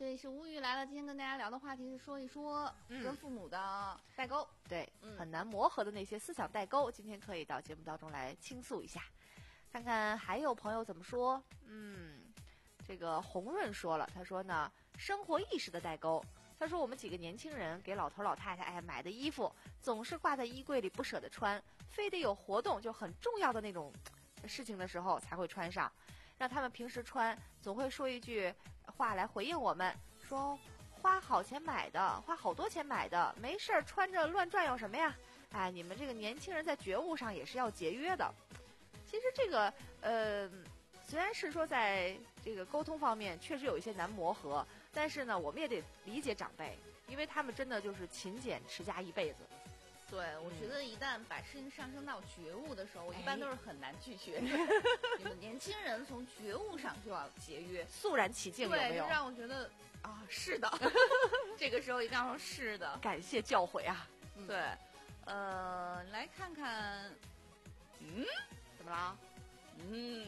这里是无语来了，今天跟大家聊的话题是说一说跟父母的代沟， 嗯、对、 嗯， 很难磨合的那些思想代沟，今天可以到节目当中来倾诉一下，看看还有朋友怎么说。嗯，这个红润说了，他说呢，生活意识的代沟。他说我们几个年轻人给老头老太太哎买的衣服，总是挂在衣柜里不舍得穿，非得有活动就很重要的那种事情的时候才会穿上。让他们平时穿，总会说一句话来回应我们，说花好钱买的，花好多钱买的，没事儿穿着乱转悠什么呀？哎，你们这个年轻人在觉悟上也是要节约的。其实这个呃，虽然是说在这个沟通方面确实有一些难磨合，但是呢，我们也得理解长辈，因为他们真的就是勤俭持家一辈子。 对，我觉得一旦把事情上升到觉悟的时候，我一般都是很难拒绝的。你们年轻人从觉悟上就要节约， 肃然起敬，有没有？ 对，就让我觉得啊，是的。这个时候一定要说是的， 感谢教诲啊。 嗯、对，呃，来看看，嗯， 怎么了？ 嗯，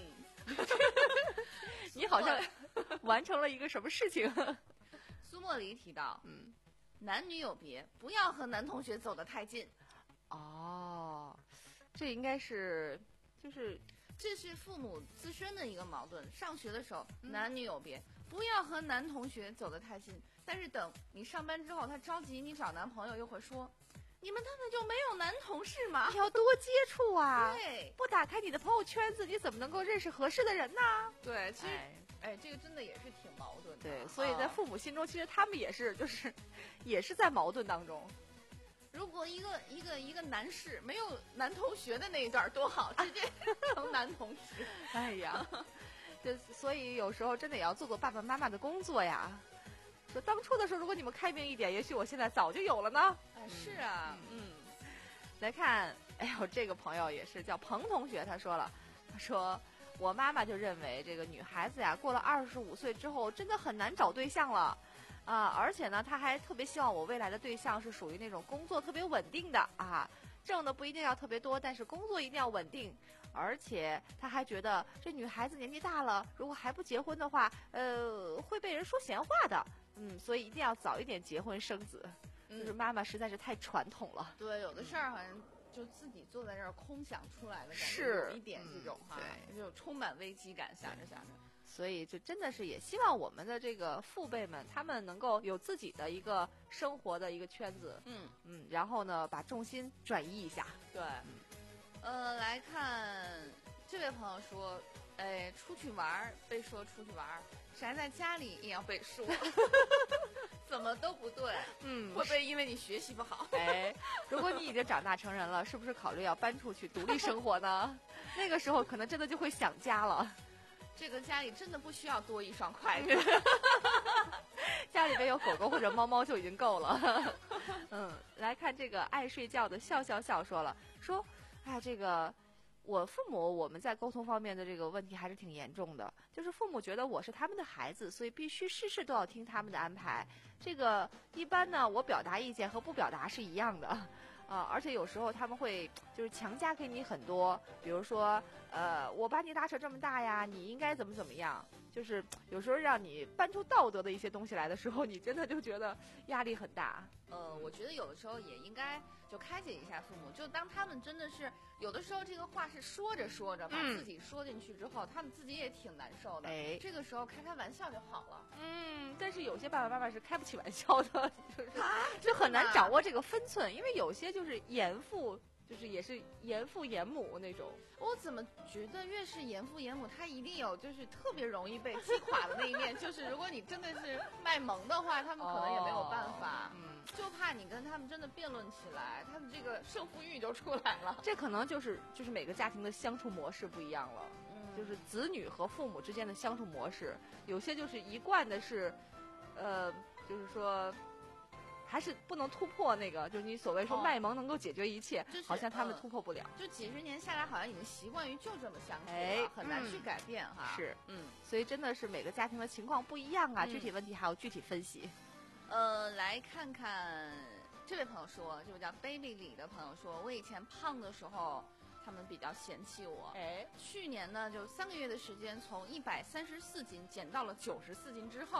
你好像完成了一个什么事情？ 苏莫离提到， 嗯。 男女有别，不要和男同学走得太近。 哦，这应该是，就是这是父母自身的一个矛盾。上学的时候，嗯、男女有别，不要和男同学走得太近。但是等你上班之后，他着急你找男朋友，又会说，你们他们就没有男同事吗？ 你要多接触啊！ 对， 不打开你的朋友圈子，你怎么能够认识合适的人呢？ 对，其实。哎哎，这个真的也是挺矛盾的。 对，所以在父母心中，其实他们也是，就是，也是在矛盾当中。 如果一个一个一个男士没有男同学的那一段多好，直接成男同事。 哎呀，就所以有时候真的也要做做爸爸妈妈的工作呀。说当初的时候，如果你们开明一点，也许我现在早就有了呢。 哎，是啊，嗯。 嗯来看，哎呦，这个朋友也是叫彭同学，他说了，他说。我妈妈就认为这个女孩子呀，过了二十五岁之后，真的很难找对象了，啊，而且呢，她还特别希望我未来的对象是属于那种工作特别稳定的啊，挣的不一定要特别多，但是工作一定要稳定，而且她还觉得这女孩子年纪大了，如果还不结婚的话，呃，会被人说闲话的，嗯，所以一定要早一点结婚生子。 嗯、 就是妈妈实在是太传统了。 对，有的事儿好像。就自己坐在这儿空想出来的感觉， 是有一点这种哈， 嗯、 对，就充满危机感，想着想着。 所以就真的是也希望我们的这个父辈们，他们能够有自己的一个生活的一个圈子， 嗯嗯，然后呢，把重心转移一下。 对，呃，来看这位朋友说，哎，出去玩被说出去玩，宅在家里也要被说。怎么都不对， 嗯， 会不会因为你学习不好？ 哎，如果你已经长大成人了，是不是考虑要搬出去独立生活呢？那个时候可能真的就会想家了。 这个家里真的不需要多一双筷子， 家里边有狗狗或者猫猫就已经够了。嗯，来看这个爱睡觉的笑笑笑说了，说，哎，这个。我父母我们在沟通方面的这个问题还是挺严重的，就是父母觉得我是他们的孩子，所以必须事事都要听他们的安排。这个一般呢，我表达意见和不表达是一样的，啊、呃，而且有时候他们会就是强加给你很多，比如说，呃，我把你拉扯这么大呀，你应该怎么怎么样。就是有时候让你搬出道德的一些东西来的时候，你真的就觉得压力很大。 呃，我觉得有的时候也应该就开解一下父母，就当他们真的是有的时候这个话是说着说着把自己说进去之后，嗯、他们自己也挺难受的。 哎， 这个时候开开玩笑就好了。 嗯，但是有些爸爸妈妈是开不起玩笑的，就是、啊、就很难掌握这个分寸，因为有些就是严父。就是也是严父严母那种， 我怎么觉得越是严父严母，他一定有就是特别容易被击垮的那一面。就是如果你真的是卖萌的话，他们可能也没有办法。 哦、嗯， 就怕你跟他们真的辩论起来，他们这个胜负欲就出来了。 这可能就是就是每个家庭的相处模式不一样了。 嗯， 就是子女和父母之间的相处模式，有些就是一贯的是，呃，就是说。还是不能突破那个，就是你所谓说卖萌能够解决一切， 哦就是、 好像他们突破不了、 呃。就几十年下来，好像已经习惯于就这么相处了， 哎、 很难去改变、 嗯、 哈。 是， 嗯， 所以真的是每个家庭的情况不一样啊， 嗯、 具体问题还要具体分析。 呃，来看看这位朋友说，这位叫 Baby 李的朋友说，我以前胖的时候，他们比较嫌弃我。 哎， 去年呢，就三个月的时间，从一百三十四斤减到了九十四斤之后。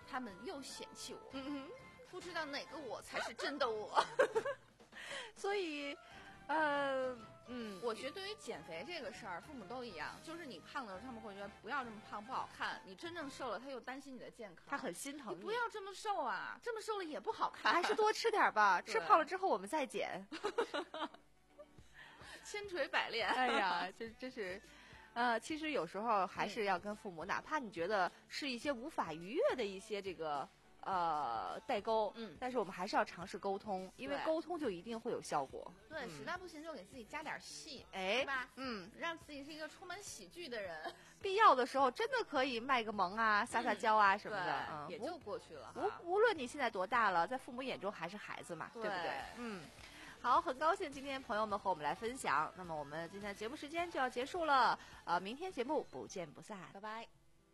他们又嫌弃我， 嗯不知道哪个我才是真的我。 所以，呃，嗯， 我觉得对于减肥这个事儿，父母都一样，就是你胖的时候，他们会觉得不要这么胖不好看；你真正瘦了，他又担心你的健康， 他很心疼你。不要这么瘦啊，这么瘦了也不好看， 还是多吃点吧，吃胖了之后我们再减。 千锤百炼。 哎呀，这这是。呃，其实有时候还是要跟父母，嗯、哪怕你觉得是一些无法逾越的一些这个呃代沟， 嗯， 但是我们还是要尝试沟通，因为沟通就一定会有效果。 对， 嗯、 实在不行就给自己加点戏， 哎， 是吧？ 嗯， 让自己是一个充满喜剧的人。 必要的时候真的可以卖个萌啊、撒撒娇啊什么的， 嗯，也就过去了。 无无论你现在多大了，在父母眼中还是孩子嘛，对不对？嗯。好，很高兴今天朋友们和我们来分享。那么我们今天的节目时间就要结束了，呃，明天节目不见不散， 拜拜。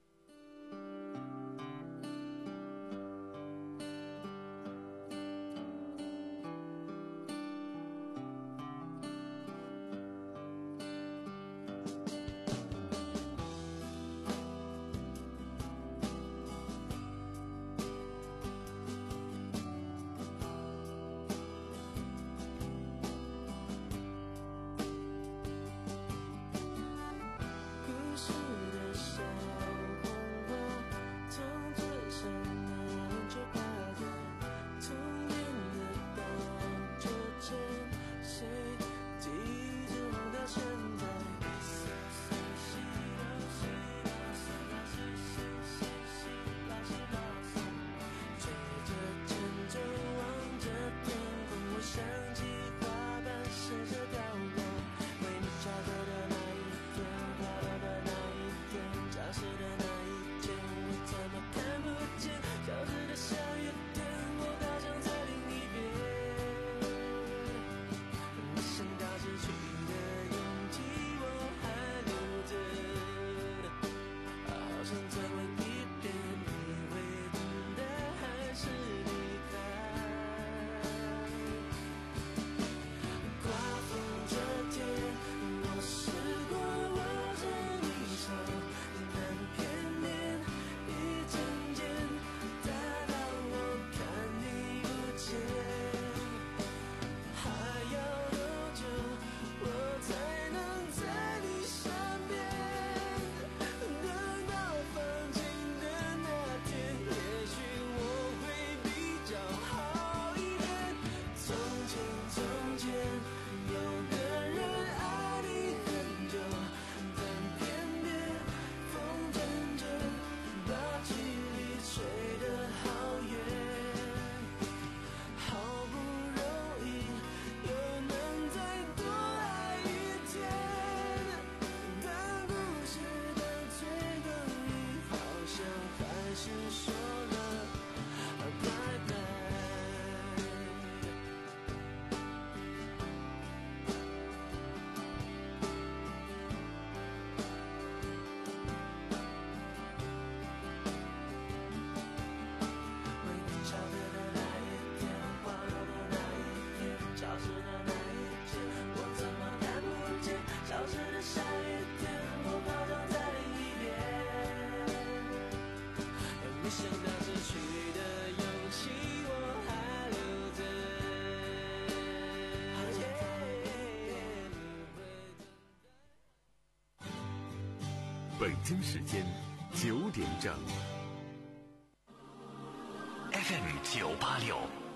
北京时间九点整。 F M 九八六